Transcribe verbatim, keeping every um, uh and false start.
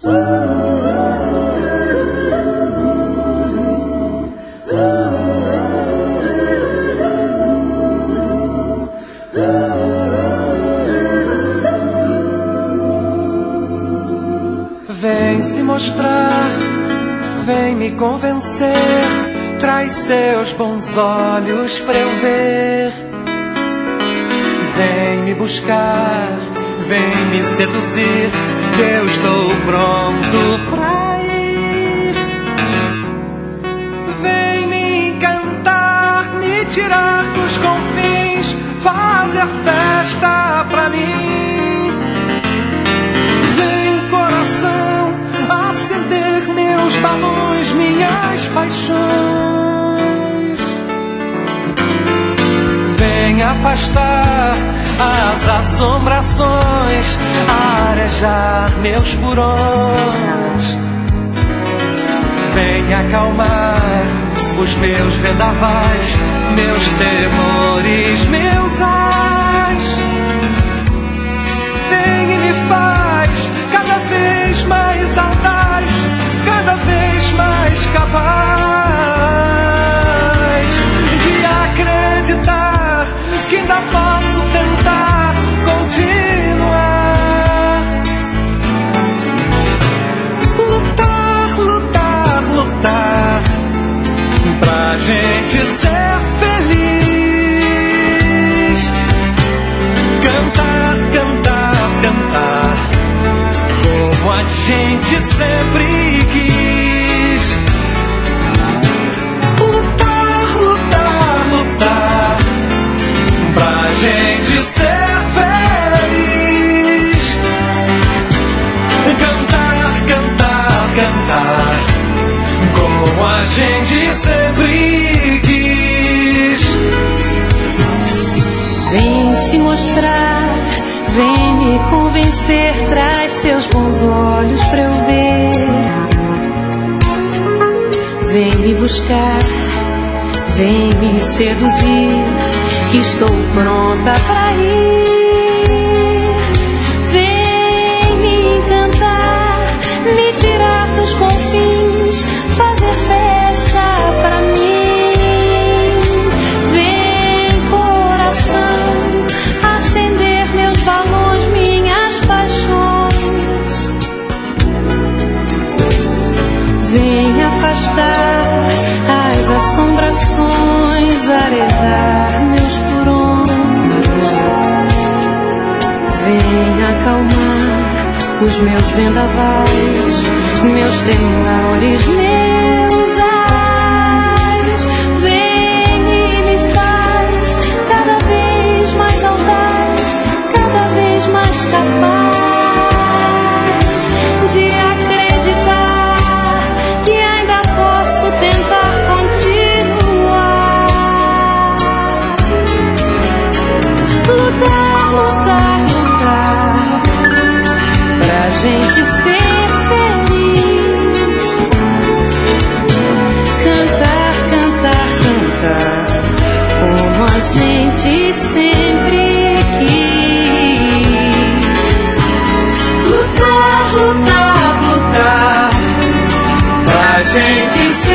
Vem se mostrar, vem me convencer, traz seus bons olhos pra eu ver. Vem me buscar, vem me seduzir, que eu estou pronto pra ir. Vem me encantar, me tirar dos confins, fazer festa pra mim. Vem, coração, acender meus balões, minhas paixões. Vem afastar as assombrações, arejar meus purões. Vem acalmar os meus vendavais, meus temores, meus ais. Vem e me faz cada vez mais audaz, cada vez mais capaz de acreditar que ainda posso tentar continuar. Lutar, lutar, lutar pra gente ser feliz. Cantar, cantar, cantar como a gente sempre quis. Lutar, lutar, lutar pra gente ser feliz. Cantar, cantar, cantar como a gente sempre quis. Vem se mostrar, vem me convencer, traz seus bons olhos pra eu ver. Vem me buscar, vem me seduzir, que estou pronta pra ir. Vem me encantar, me tirar dos confins, fazer festa pra mim. Vem, coração, acender meus balões, minhas paixões. Vem afastar as assombrações, arejar meus purões. Vem acalmar os meus vendavais, meus temores, meus ais. Vem e me faz cada vez mais audaz, cada vez mais capaz de acreditar que ainda posso tentar continuar. Lutar, lutar, lutar pra gente ser feliz. Cantar, cantar, cantar como a gente sempre quis. Lutar, lutar, lutar pra gente ser